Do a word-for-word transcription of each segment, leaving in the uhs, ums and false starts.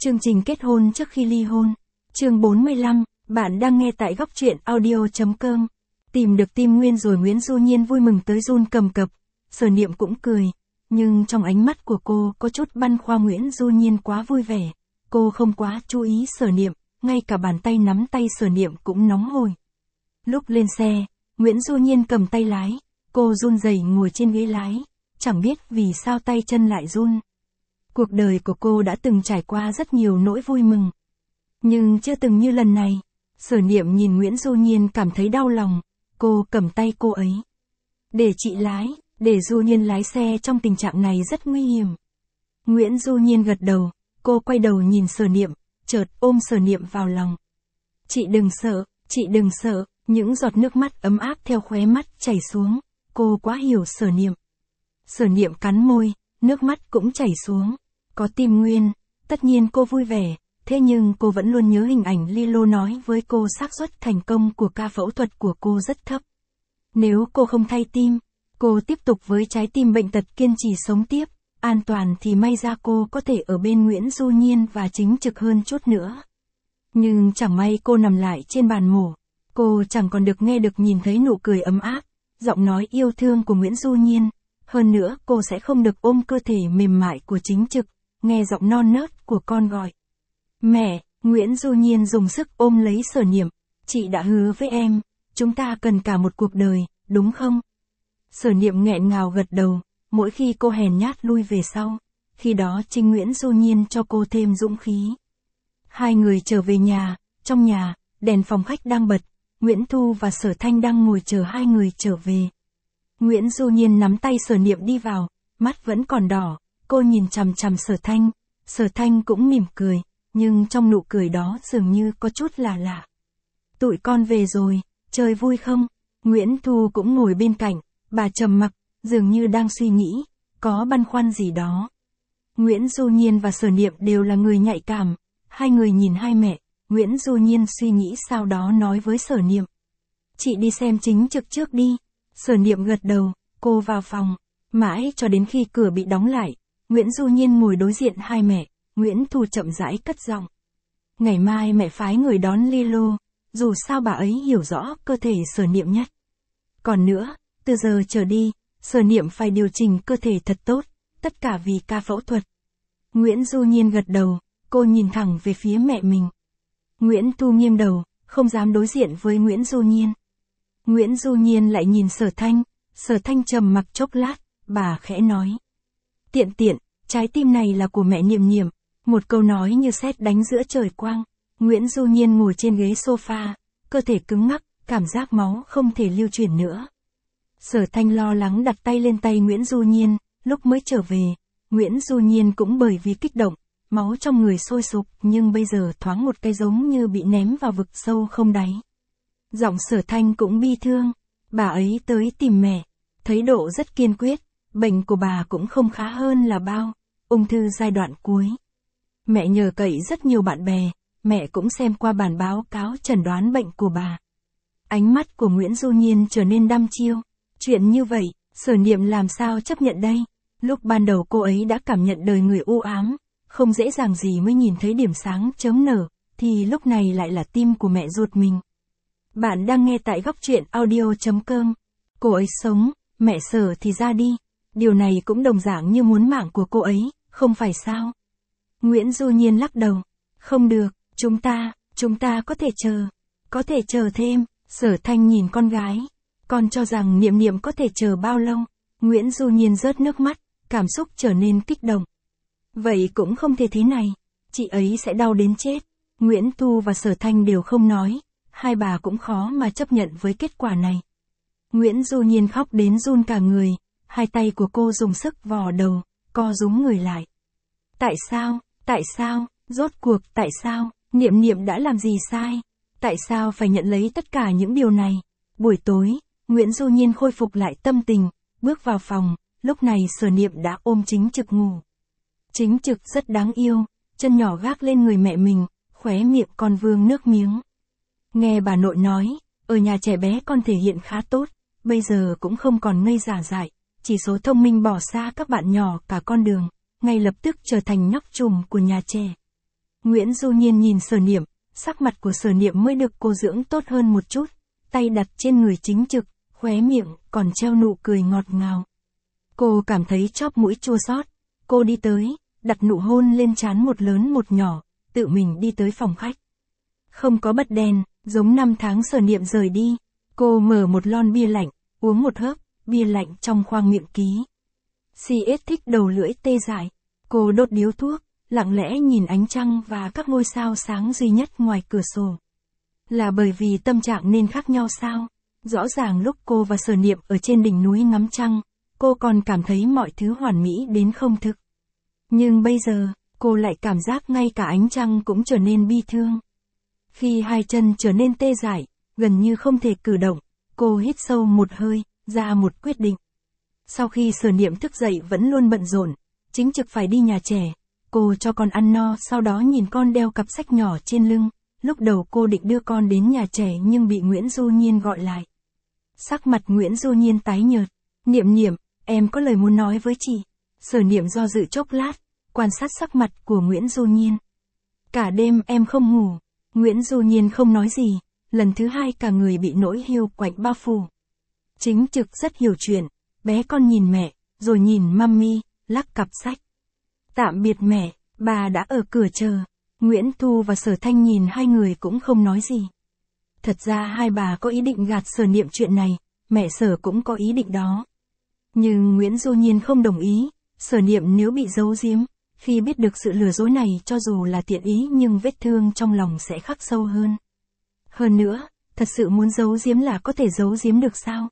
Chương trình kết hôn trước khi ly hôn. Chương bốn mươi lăm, bạn đang nghe tại góc truyện audio chấm com. Tìm được Tim Nguyên rồi. Nguyễn Du Nhiên vui mừng tới run cầm cập. Sở Niệm cũng cười, nhưng trong ánh mắt của cô có chút băn khoăn. Nguyễn Du Nhiên quá vui vẻ, cô không quá chú ý Sở Niệm, ngay cả bàn tay nắm tay Sở Niệm cũng nóng hổi. Lúc lên xe, Nguyễn Du Nhiên cầm tay lái, cô run rẩy ngồi trên ghế lái, chẳng biết vì sao tay chân lại run. Cuộc đời của cô đã từng trải qua rất nhiều nỗi vui mừng, nhưng chưa từng như lần này. Sở Niệm nhìn Nguyễn Du Nhiên cảm thấy đau lòng, cô cầm tay cô ấy. Để chị lái, để Du Nhiên lái xe trong tình trạng này rất nguy hiểm. Nguyễn Du Nhiên gật đầu, cô quay đầu nhìn Sở Niệm, chợt ôm Sở Niệm vào lòng. Chị đừng sợ, chị đừng sợ, những giọt nước mắt ấm áp theo khóe mắt chảy xuống, cô quá hiểu Sở Niệm. Sở Niệm cắn môi, nước mắt cũng chảy xuống. Có Tim Nguyên, tất nhiên cô vui vẻ, thế nhưng cô vẫn luôn nhớ hình ảnh Lilo nói với cô xác suất thành công của ca phẫu thuật của cô rất thấp. Nếu cô không thay tim, cô tiếp tục với trái tim bệnh tật kiên trì sống tiếp, an toàn thì may ra cô có thể ở bên Nguyễn Du Nhiên và chính trực hơn chút nữa. Nhưng chẳng may cô nằm lại trên bàn mổ, cô chẳng còn được nghe được nhìn thấy nụ cười ấm áp, giọng nói yêu thương của Nguyễn Du Nhiên. Hơn nữa cô sẽ không được ôm cơ thể mềm mại của chính trực, nghe giọng non nớt của con gọi. Mẹ. Nguyễn Du Nhiên dùng sức ôm lấy Sở Niệm. Chị đã hứa với em, chúng ta cần cả một cuộc đời, đúng không? Sở Niệm nghẹn ngào gật đầu, mỗi khi cô hèn nhát lui về sau, khi đó chính Nguyễn Du Nhiên cho cô thêm dũng khí. Hai người trở về nhà, trong nhà, đèn phòng khách đang bật, Nguyễn Thu và Sở Thanh đang ngồi chờ hai người trở về. Nguyễn Du Nhiên nắm tay Sở Niệm đi vào, mắt vẫn còn đỏ, cô nhìn chằm chằm Sở Thanh, Sở Thanh cũng mỉm cười, nhưng trong nụ cười đó dường như có chút là lạ. Tụi con về rồi, chơi vui không? Nguyễn Thu cũng ngồi bên cạnh, bà trầm mặc, dường như đang suy nghĩ, có băn khoăn gì đó. Nguyễn Du Nhiên và Sở Niệm đều là người nhạy cảm, hai người nhìn hai mẹ, Nguyễn Du Nhiên suy nghĩ sau đó nói với Sở Niệm. Chị đi xem chính trực trước đi. Sở Niệm gật đầu, cô vào phòng, mãi cho đến khi cửa bị đóng lại, Nguyễn Du Nhiên ngồi đối diện hai mẹ, Nguyễn Thu chậm rãi cất giọng. Ngày mai mẹ phái người đón Lilo, dù sao bà ấy hiểu rõ cơ thể Sở Niệm nhất. Còn nữa, từ giờ trở đi, Sở Niệm phải điều chỉnh cơ thể thật tốt, tất cả vì ca phẫu thuật. Nguyễn Du Nhiên gật đầu, cô nhìn thẳng về phía mẹ mình. Nguyễn Thu nghiêng đầu, không dám đối diện với Nguyễn Du Nhiên. Nguyễn Du Nhiên lại nhìn Sở Thanh, Sở Thanh trầm mặc chốc lát, bà khẽ nói. Tiện tiện, trái tim này là của mẹ Niệm Niệm, một câu nói như sét đánh giữa trời quang. Nguyễn Du Nhiên ngồi trên ghế sofa, cơ thể cứng ngắc, cảm giác máu không thể lưu chuyển nữa. Sở Thanh lo lắng đặt tay lên tay Nguyễn Du Nhiên, lúc mới trở về, Nguyễn Du Nhiên cũng bởi vì kích động, máu trong người sôi sục nhưng bây giờ thoáng một cái giống như bị ném vào vực sâu không đáy. Giọng Sở Thanh cũng bi thương, bà ấy tới tìm mẹ, thái độ rất kiên quyết, bệnh của bà cũng không khá hơn là bao, ung thư giai đoạn cuối. Mẹ nhờ cậy rất nhiều bạn bè, mẹ cũng xem qua bản báo cáo chẩn đoán bệnh của bà. Ánh mắt của Nguyễn Du Nhiên trở nên đăm chiêu, chuyện như vậy, Sở Niệm làm sao chấp nhận đây? Lúc ban đầu cô ấy đã cảm nhận đời người u ám, không dễ dàng gì mới nhìn thấy điểm sáng chớm nở, thì lúc này lại là tim của mẹ ruột mình. Bạn đang nghe tại góc truyện audio chấm com. Cô ấy sống, mẹ Sở thì ra đi. Điều này cũng đồng dạng như muốn mạng của cô ấy, không phải sao? Nguyễn Du Nhiên lắc đầu. Không được, chúng ta, chúng ta có thể chờ. Có thể chờ thêm. Sở Thanh nhìn con gái. Con cho rằng Niệm Niệm có thể chờ bao lâu? Nguyễn Du Nhiên rớt nước mắt, cảm xúc trở nên kích động. Vậy cũng không thể thế này. Chị ấy sẽ đau đến chết. Nguyễn Thu và Sở Thanh đều không nói. Hai bà cũng khó mà chấp nhận với kết quả này. Nguyễn Du Nhiên khóc đến run cả người, hai tay của cô dùng sức vò đầu, co rúm người lại. Tại sao, tại sao, rốt cuộc tại sao, Niệm Niệm đã làm gì sai? Tại sao phải nhận lấy tất cả những điều này? Buổi tối, Nguyễn Du Nhiên khôi phục lại tâm tình, bước vào phòng, lúc này Sở Niệm đã ôm chính trực ngủ. Chính trực rất đáng yêu, chân nhỏ gác lên người mẹ mình, khóe miệng còn vương nước miếng. Nghe bà nội nói, ở nhà trẻ bé con thể hiện khá tốt, bây giờ cũng không còn ngây giả dại, chỉ số thông minh bỏ xa các bạn nhỏ cả con đường, ngay lập tức trở thành nhóc trùm của nhà trẻ. Nguyễn Du Nhiên nhìn Sở Niệm, sắc mặt của Sở Niệm mới được cô dưỡng tốt hơn một chút, tay đặt trên người chính trực, khóe miệng còn treo nụ cười ngọt ngào. Cô cảm thấy chóp mũi chua xót, cô đi tới, đặt nụ hôn lên trán một lớn một nhỏ, tự mình đi tới phòng khách. Không có bật đèn, giống năm tháng Sở Niệm rời đi, cô mở một lon bia lạnh, uống một hớp, bia lạnh trong khoang miệng ký. xê ét thích đầu lưỡi tê dại, cô đốt điếu thuốc, lặng lẽ nhìn ánh trăng và các ngôi sao sáng duy nhất ngoài cửa sổ. Là bởi vì tâm trạng nên khác nhau sao? Rõ ràng lúc cô và Sở Niệm ở trên đỉnh núi ngắm trăng, cô còn cảm thấy mọi thứ hoàn mỹ đến không thực. Nhưng bây giờ, cô lại cảm giác ngay cả ánh trăng cũng trở nên bi thương. Khi hai chân trở nên tê dại, gần như không thể cử động, cô hít sâu một hơi, ra một quyết định. Sau khi Sở Niệm thức dậy vẫn luôn bận rộn, chính trực phải đi nhà trẻ, cô cho con ăn no sau đó nhìn con đeo cặp sách nhỏ trên lưng, lúc đầu cô định đưa con đến nhà trẻ nhưng bị Nguyễn Du Nhiên gọi lại. Sắc mặt Nguyễn Du Nhiên tái nhợt, Niệm Niệm, em có lời muốn nói với chị. Sở Niệm do dự chốc lát, quan sát sắc mặt của Nguyễn Du Nhiên. Cả đêm em không ngủ, Nguyễn Du Nhiên không nói gì, lần thứ hai cả người bị nỗi hiu quạnh bao phủ. Chính trực rất hiểu chuyện, bé con nhìn mẹ, rồi nhìn mummy, lắc cặp sách. Tạm biệt mẹ, bà đã ở cửa chờ. Nguyễn Thu và Sở Thanh nhìn hai người cũng không nói gì. Thật ra hai bà có ý định gạt Sở Niệm chuyện này, mẹ Sở cũng có ý định đó. Nhưng Nguyễn Du Nhiên không đồng ý, Sở Niệm nếu bị giấu giếm, khi biết được sự lừa dối này cho dù là tiện ý nhưng vết thương trong lòng sẽ khắc sâu hơn. Hơn nữa, thật sự muốn giấu giếm là có thể giấu giếm được sao?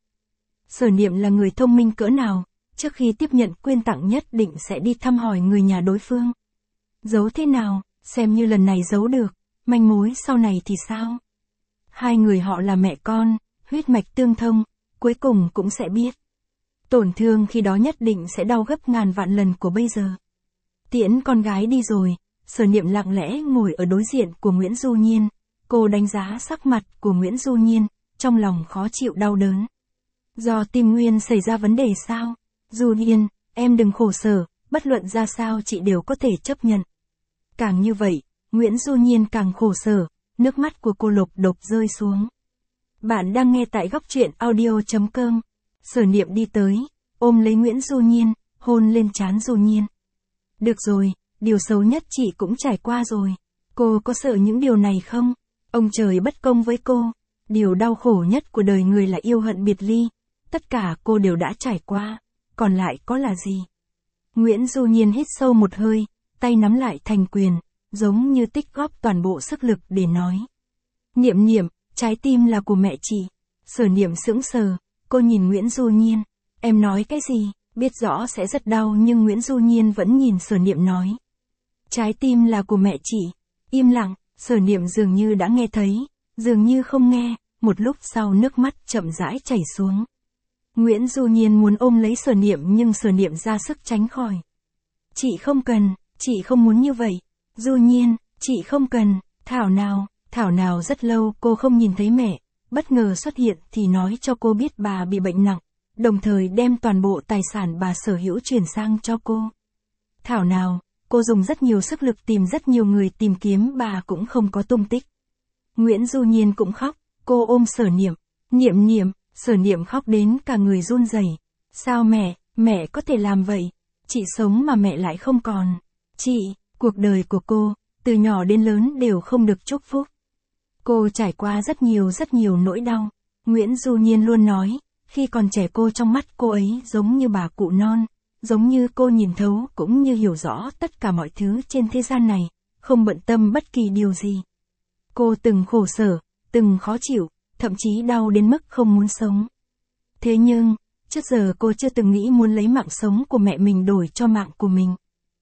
Sở Niệm là người thông minh cỡ nào, trước khi tiếp nhận quyên tặng nhất định sẽ đi thăm hỏi người nhà đối phương. Giấu thế nào, xem như lần này giấu được, manh mối sau này thì sao? Hai người họ là mẹ con, huyết mạch tương thông, cuối cùng cũng sẽ biết. Tổn thương khi đó nhất định sẽ đau gấp ngàn vạn lần của bây giờ. Tiễn con gái đi rồi, Sở Niệm lặng lẽ ngồi ở đối diện của Nguyễn Du Nhiên, cô đánh giá sắc mặt của Nguyễn Du Nhiên, trong lòng khó chịu đau đớn. Do tim nguyên xảy ra vấn đề sao? Du Nhiên, em đừng khổ sở, bất luận ra sao chị đều có thể chấp nhận. Càng như vậy, Nguyễn Du Nhiên càng khổ sở, nước mắt của cô lộc độc rơi xuống. Bạn đang nghe tại góc truyện audio chấm com. Sở Niệm đi tới, ôm lấy Nguyễn Du Nhiên, hôn lên trán Du Nhiên. Được rồi, điều xấu nhất chị cũng trải qua rồi. Cô có sợ những điều này không? Ông trời bất công với cô. Điều đau khổ nhất của đời người là yêu hận biệt ly. Tất cả cô đều đã trải qua. Còn lại có là gì? Nguyễn Du Nhiên hít sâu một hơi, tay nắm lại thành quyền, giống như tích góp toàn bộ sức lực để nói. Niệm Niệm, trái tim là của mẹ chị. Sở Niệm sững sờ, cô nhìn Nguyễn Du Nhiên. Em nói cái gì? Biết rõ sẽ rất đau nhưng Nguyễn Du Nhiên vẫn nhìn Sở Niệm nói. Trái tim là của mẹ chị. Im lặng, Sở Niệm dường như đã nghe thấy, dường như không nghe, một lúc sau nước mắt chậm rãi chảy xuống. Nguyễn Du Nhiên muốn ôm lấy Sở Niệm nhưng Sở Niệm ra sức tránh khỏi. Chị không cần, chị không muốn như vậy. Du Nhiên, chị không cần, Thảo nào, Thảo nào rất lâu cô không nhìn thấy mẹ, bất ngờ xuất hiện thì nói cho cô biết bà bị bệnh nặng, đồng thời đem toàn bộ tài sản bà sở hữu chuyển sang cho cô. Thảo nào, cô dùng rất nhiều sức lực tìm rất nhiều người tìm kiếm bà cũng không có tung tích. Nguyễn Du Nhiên cũng khóc, cô ôm Sở Niệm, Niệm Niệm, Sở Niệm khóc đến cả người run rẩy. Sao mẹ, mẹ có thể làm vậy? Chị sống mà mẹ lại không còn. Chị, cuộc đời của cô, từ nhỏ đến lớn đều không được chúc phúc. Cô trải qua rất nhiều rất nhiều nỗi đau. Nguyễn Du Nhiên luôn nói, khi còn trẻ cô trong mắt cô ấy giống như bà cụ non, giống như cô nhìn thấu cũng như hiểu rõ tất cả mọi thứ trên thế gian này, không bận tâm bất kỳ điều gì. Cô từng khổ sở, từng khó chịu, thậm chí đau đến mức không muốn sống. Thế nhưng, trước giờ cô chưa từng nghĩ muốn lấy mạng sống của mẹ mình đổi cho mạng của mình.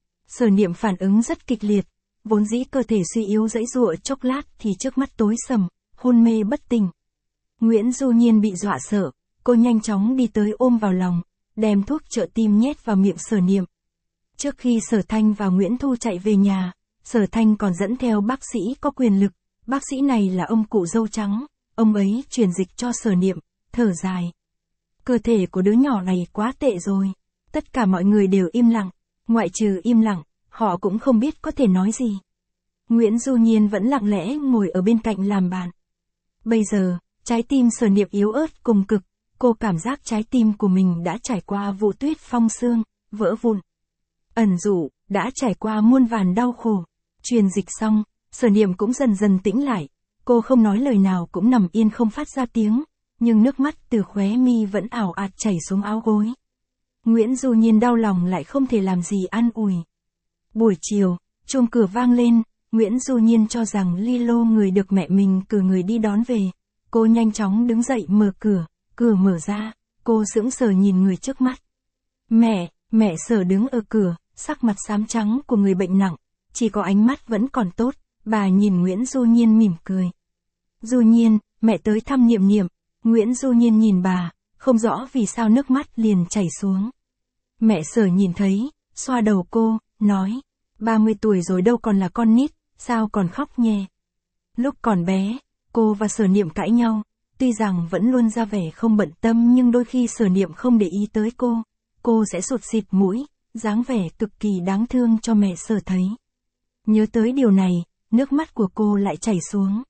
Sở Niệm phản ứng rất kịch liệt, vốn dĩ cơ thể suy yếu giãy giụa chốc lát thì trước mắt tối sầm, hôn mê bất tỉnh. Nguyễn Du Nhiên bị dọa sợ, cô nhanh chóng đi tới ôm vào lòng, đem thuốc trợ tim nhét vào miệng Sở Niệm. Trước khi Sở Thanh và Nguyễn Thu chạy về nhà, Sở Thanh còn dẫn theo bác sĩ có quyền lực, bác sĩ này là ông cụ dâu trắng, ông ấy truyền dịch cho Sở Niệm, thở dài. Cơ thể của đứa nhỏ này quá tệ rồi. Tất cả mọi người đều im lặng, ngoại trừ im lặng, họ cũng không biết có thể nói gì. Nguyễn Du Nhiên vẫn lặng lẽ ngồi ở bên cạnh làm bạn. Bây giờ, trái tim Sở Niệm yếu ớt cùng cực, cô cảm giác trái tim của mình đã trải qua vụ tuyết phong sương, vỡ vụn. Ẩn dụ, đã trải qua muôn vàn đau khổ. Truyền dịch xong, Sở Niệm cũng dần dần tĩnh lại, cô không nói lời nào cũng nằm yên không phát ra tiếng, nhưng nước mắt từ khóe mi vẫn ảo ạt chảy xuống áo gối. Nguyễn Du Nhiên đau lòng lại không thể làm gì an ủi. Buổi chiều, chuông cửa vang lên, Nguyễn Du Nhiên cho rằng Lilo người được mẹ mình cử người đi đón về. Cô nhanh chóng đứng dậy mở cửa, cửa mở ra, cô sững sờ nhìn người trước mắt. Mẹ, mẹ Sở đứng ở cửa, sắc mặt xám trắng của người bệnh nặng, chỉ có ánh mắt vẫn còn tốt, bà nhìn Nguyễn Du Nhiên mỉm cười. Du Nhiên, mẹ tới thăm Niệm Niệm. Nguyễn Du Nhiên nhìn bà, không rõ vì sao nước mắt liền chảy xuống. Mẹ Sở nhìn thấy, xoa đầu cô, nói, ba mươi tuổi rồi đâu còn là con nít, sao còn khóc nhè. Lúc còn bé, cô và Sở Niệm cãi nhau, tuy rằng vẫn luôn ra vẻ không bận tâm nhưng đôi khi Sở Niệm không để ý tới cô, cô sẽ sụt xịt mũi, dáng vẻ cực kỳ đáng thương cho mẹ Sở thấy. Nhớ tới điều này, nước mắt của cô lại chảy xuống.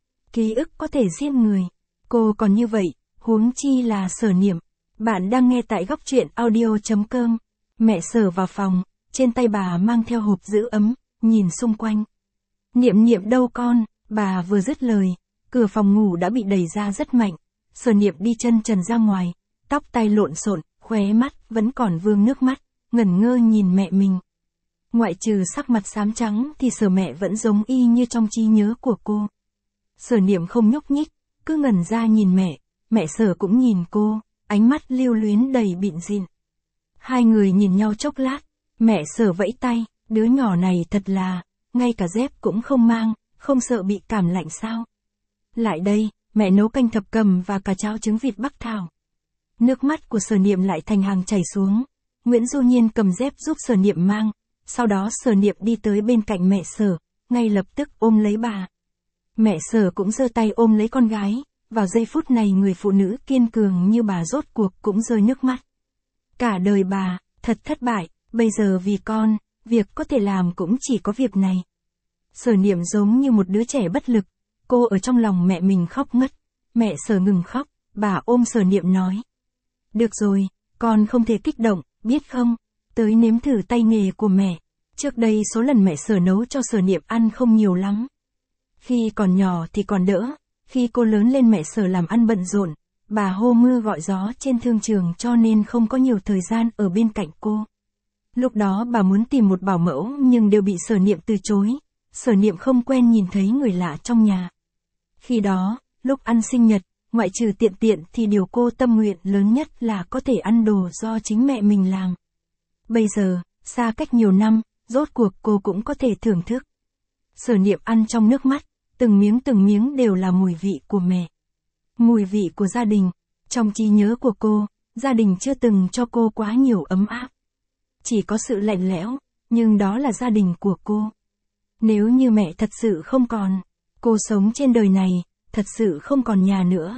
Ký ức có thể giết người, cô còn như vậy, huống chi là Sở Niệm. Bạn đang nghe tại góc truyện audio chấm com. Mẹ Sở vào phòng, trên tay bà mang theo hộp giữ ấm, nhìn xung quanh. Niệm Niệm đâu con, bà vừa dứt lời, cửa phòng ngủ đã bị đẩy ra rất mạnh. Sở Niệm đi chân trần ra ngoài, tóc tai lộn xộn, khóe mắt vẫn còn vương nước mắt, ngẩn ngơ nhìn mẹ mình. Ngoại trừ sắc mặt xám trắng thì Sở mẹ vẫn giống y như trong trí nhớ của cô. Sở Niệm không nhúc nhích, cứ ngẩn ra nhìn mẹ, mẹ Sở cũng nhìn cô, ánh mắt lưu luyến đầy bịn dịn. Hai người nhìn nhau chốc lát, mẹ Sở vẫy tay, đứa nhỏ này thật là, ngay cả dép cũng không mang, không sợ bị cảm lạnh sao. Lại đây, mẹ nấu canh thập cầm và cả cháo trứng vịt bắc thảo. Nước mắt của Sở Niệm lại thành hàng chảy xuống. Nguyễn Du Nhiên cầm dép giúp Sở Niệm mang, sau đó Sở Niệm đi tới bên cạnh mẹ Sở, ngay lập tức ôm lấy bà. Mẹ Sở cũng giơ tay ôm lấy con gái, vào giây phút này người phụ nữ kiên cường như bà rốt cuộc cũng rơi nước mắt. Cả đời bà, thật thất bại, bây giờ vì con, việc có thể làm cũng chỉ có việc này. Sở Niệm giống như một đứa trẻ bất lực, cô ở trong lòng mẹ mình khóc ngất. Mẹ Sở ngừng khóc, bà ôm Sở Niệm nói. Được rồi, con không thể kích động, biết không, tới nếm thử tay nghề của mẹ. Trước đây số lần mẹ Sở nấu cho Sở Niệm ăn không nhiều lắm. Khi còn nhỏ thì còn đỡ, khi cô lớn lên mẹ Sở làm ăn bận rộn, bà hô mưa gọi gió trên thương trường cho nên không có nhiều thời gian ở bên cạnh cô. Lúc đó bà muốn tìm một bảo mẫu nhưng đều bị Sở Niệm từ chối, Sở Niệm không quen nhìn thấy người lạ trong nhà. Khi đó, lúc ăn sinh nhật, ngoại trừ tiện tiện thì điều cô tâm nguyện lớn nhất là có thể ăn đồ do chính mẹ mình làm. Bây giờ, xa cách nhiều năm, rốt cuộc cô cũng có thể thưởng thức. Sở Niệm ăn trong nước mắt, từng miếng từng miếng đều là mùi vị của mẹ. Mùi vị của gia đình. Trong trí nhớ của cô, gia đình chưa từng cho cô quá nhiều ấm áp. Chỉ có sự lạnh lẽo, nhưng đó là gia đình của cô. Nếu như mẹ thật sự không còn, cô sống trên đời này, thật sự không còn nhà nữa.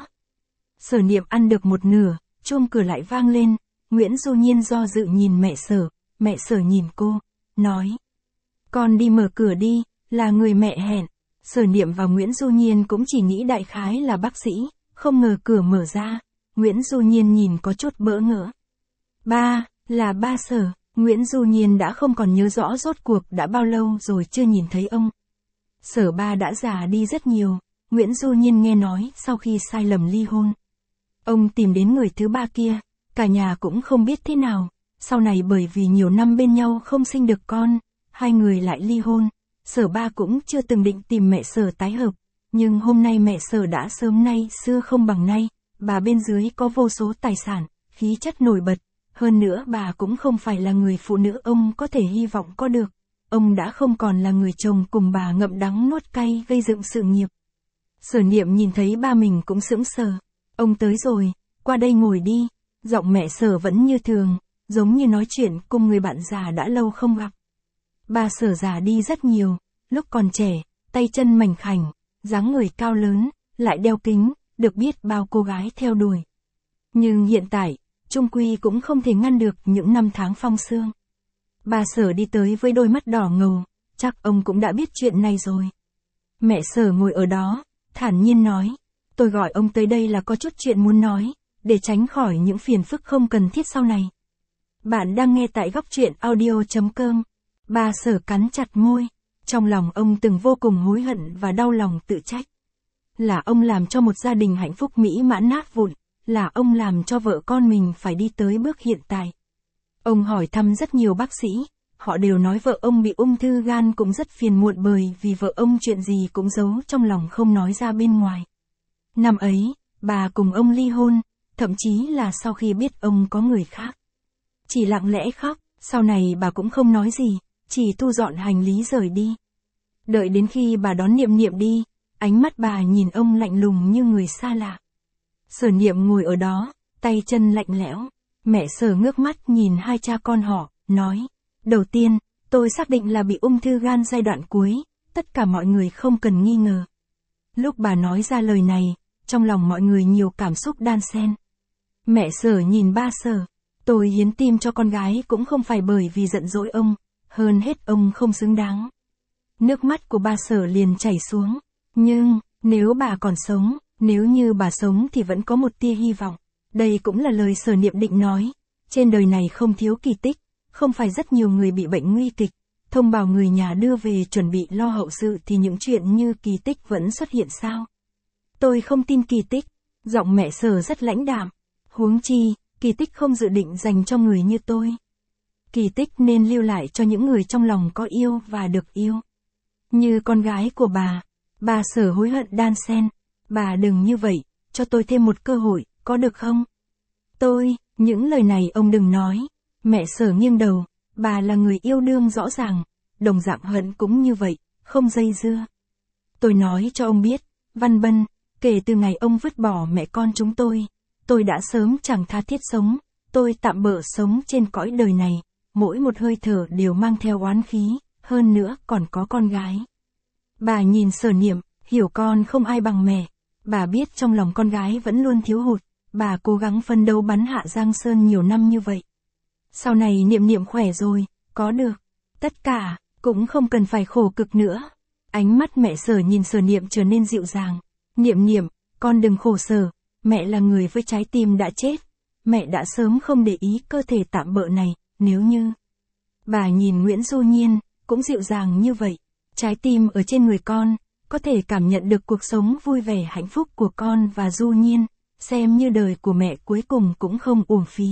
Sở Niệm ăn được một nửa, chuông cửa lại vang lên, Nguyễn Du Nhiên do dự nhìn mẹ Sở, mẹ Sở nhìn cô, nói. Con đi mở cửa đi, là người mẹ hẹn. Sở Niệm và Nguyễn Du Nhiên cũng chỉ nghĩ đại khái là bác sĩ, không ngờ cửa mở ra, Nguyễn Du Nhiên nhìn có chút bỡ ngỡ. Ba, là ba Sở, Nguyễn Du Nhiên đã không còn nhớ rõ rốt cuộc đã bao lâu rồi chưa nhìn thấy ông. Sở ba đã già đi rất nhiều, Nguyễn Du Nhiên nghe nói sau khi sai lầm ly hôn. Ông tìm đến người thứ ba kia, cả nhà cũng không biết thế nào, sau này bởi vì nhiều năm bên nhau không sinh được con, hai người lại ly hôn. Sở ba cũng chưa từng định tìm mẹ Sở tái hợp, nhưng hôm nay mẹ Sở đã sớm nay xưa không bằng nay, bà bên dưới có vô số tài sản, khí chất nổi bật, hơn nữa bà cũng không phải là người phụ nữ ông có thể hy vọng có được, ông đã không còn là người chồng cùng bà ngậm đắng nuốt cay gây dựng sự nghiệp. Sở Niệm nhìn thấy ba mình cũng sững sờ, ông tới rồi, qua đây ngồi đi, giọng mẹ Sở vẫn như thường, giống như nói chuyện cùng người bạn già đã lâu không gặp. Bà Sở già đi rất nhiều, lúc còn trẻ, tay chân mảnh khảnh, dáng người cao lớn, lại đeo kính, được biết bao cô gái theo đuổi. Nhưng hiện tại, chung quy cũng không thể ngăn được những năm tháng phong sương. Bà Sở đi tới với đôi mắt đỏ ngầu, chắc ông cũng đã biết chuyện này rồi. Mẹ Sở ngồi ở đó, thản nhiên nói, tôi gọi ông tới đây là có chút chuyện muốn nói, để tránh khỏi những phiền phức không cần thiết sau này. Bạn đang nghe tại góc truyện audio.com. Bà Sở cắn chặt môi, trong lòng ông từng vô cùng hối hận và đau lòng tự trách. Là ông làm cho một gia đình hạnh phúc mỹ mãn nát vụn, là ông làm cho vợ con mình phải đi tới bước hiện tại. Ông hỏi thăm rất nhiều bác sĩ, họ đều nói vợ ông bị ung thư gan cũng rất phiền muộn bởi vì vợ ông chuyện gì cũng giấu trong lòng không nói ra bên ngoài. Năm ấy, bà cùng ông ly hôn, thậm chí là sau khi biết ông có người khác. Chỉ lặng lẽ khóc, sau này bà cũng không nói gì, chỉ thu dọn hành lý rời đi. Đợi đến khi bà đón Niệm Niệm đi, ánh mắt bà nhìn ông lạnh lùng như người xa lạ. Sở Niệm ngồi ở đó, tay chân lạnh lẽo. Mẹ Sở ngước mắt nhìn hai cha con họ, nói, đầu tiên, tôi xác định là bị ung thư gan giai đoạn cuối, tất cả mọi người không cần nghi ngờ. Lúc bà nói ra lời này, trong lòng mọi người nhiều cảm xúc đan xen. Mẹ Sở nhìn ba Sở, tôi hiến tim cho con gái cũng không phải bởi vì giận dỗi ông, hơn hết ông không xứng đáng. Nước mắt của ba Sở liền chảy xuống, nhưng, nếu bà còn sống, nếu như bà sống thì vẫn có một tia hy vọng. Đây cũng là lời Sở Niệm định nói, trên đời này không thiếu kỳ tích, không phải rất nhiều người bị bệnh nguy kịch, thông báo người nhà đưa về chuẩn bị lo hậu sự thì những chuyện như kỳ tích vẫn xuất hiện sao? Tôi không tin kỳ tích, giọng mẹ Sở rất lãnh đạm, huống chi, kỳ tích không dự định dành cho người như tôi. Kỳ tích nên lưu lại cho những người trong lòng có yêu và được yêu. Như con gái của bà, bà Sở hối hận đan xen, bà đừng như vậy, cho tôi thêm một cơ hội, có được không? Tôi, những lời này ông đừng nói. Mẹ Sở nghiêng đầu, bà là người yêu đương rõ ràng, đồng dạng hận cũng như vậy, không dây dưa. Tôi nói cho ông biết, Văn Bân, kể từ ngày ông vứt bỏ mẹ con chúng tôi, tôi đã sớm chẳng tha thiết sống, tôi tạm bợ sống trên cõi đời này, mỗi một hơi thở đều mang theo oán khí, hơn nữa còn có con gái. Bà nhìn Sở Niệm, hiểu con không ai bằng mẹ, bà biết trong lòng con gái vẫn luôn thiếu hụt, bà cố gắng phân đấu bắn hạ Giang Sơn nhiều năm như vậy. Sau này Niệm Niệm khỏe rồi, có được, tất cả, cũng không cần phải khổ cực nữa. Ánh mắt mẹ Sở nhìn Sở Niệm trở nên dịu dàng. Niệm Niệm, con đừng khổ sở, mẹ là người với trái tim đã chết, mẹ đã sớm không để ý cơ thể tạm bợ này, nếu như... Bà nhìn Nguyễn Du Nhiên, cũng dịu dàng như vậy, trái tim ở trên người con, có thể cảm nhận được cuộc sống vui vẻ hạnh phúc của con và Du Nhiên, xem như đời của mẹ cuối cùng cũng không uổng phí.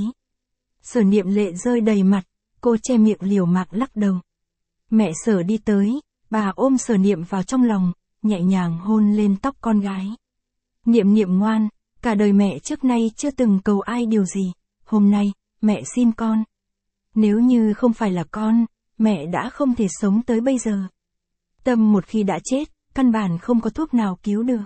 Sở Niệm lệ rơi đầy mặt, cô che miệng liều mạng lắc đầu. Mẹ Sở đi tới, bà ôm Sở Niệm vào trong lòng, nhẹ nhàng hôn lên tóc con gái. Niệm Niệm ngoan, cả đời mẹ trước nay chưa từng cầu ai điều gì, hôm nay, mẹ xin con. Nếu như không phải là con, mẹ đã không thể sống tới bây giờ. Tâm một khi đã chết, căn bản không có thuốc nào cứu được.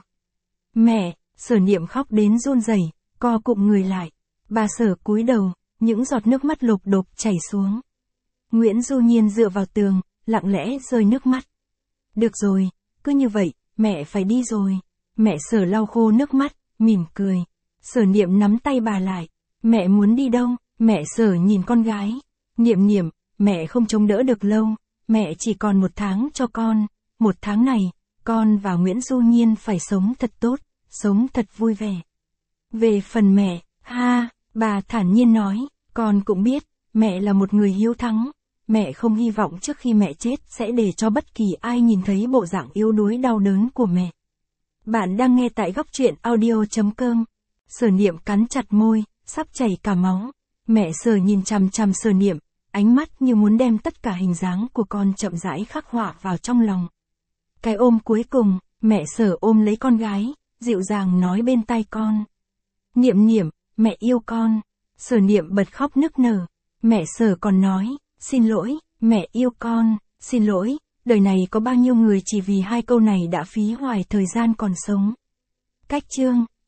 Mẹ, Sở Niệm khóc đến run rẩy, co cụm người lại. Bà Sở cúi đầu, những giọt nước mắt lộp đột chảy xuống. Nguyễn Du Nhiên dựa vào tường, lặng lẽ rơi nước mắt. Được rồi, cứ như vậy, mẹ phải đi rồi. Mẹ Sở lau khô nước mắt, mỉm cười. Sở Niệm nắm tay bà lại. Mẹ muốn đi đâu? Mẹ Sở nhìn con gái. Niệm Niệm, mẹ không chống đỡ được lâu. Mẹ chỉ còn một tháng cho con. Một tháng này, con và Nguyễn Du Nhiên phải sống thật tốt, sống thật vui vẻ. Về phần mẹ, ha, bà thản nhiên nói, con cũng biết, mẹ là một người hiếu thắng. Mẹ không hy vọng trước khi mẹ chết sẽ để cho bất kỳ ai nhìn thấy bộ dạng yếu đuối đau đớn của mẹ. Bạn đang nghe tại góc truyện audio.com. Sở Niệm cắn chặt môi, sắp chảy cả máu. Mẹ Sở nhìn chằm chằm Sở Niệm, ánh mắt như muốn đem tất cả hình dáng của con chậm rãi khắc họa vào trong lòng. Cái ôm cuối cùng, mẹ Sở ôm lấy con gái, dịu dàng nói bên tai con. Niệm Niệm, mẹ yêu con. Sở Niệm bật khóc nức nở. Mẹ Sở còn nói, xin lỗi, mẹ yêu con, xin lỗi, đời này có bao nhiêu người chỉ vì hai câu này đã phí hoài thời gian còn sống. Cách chương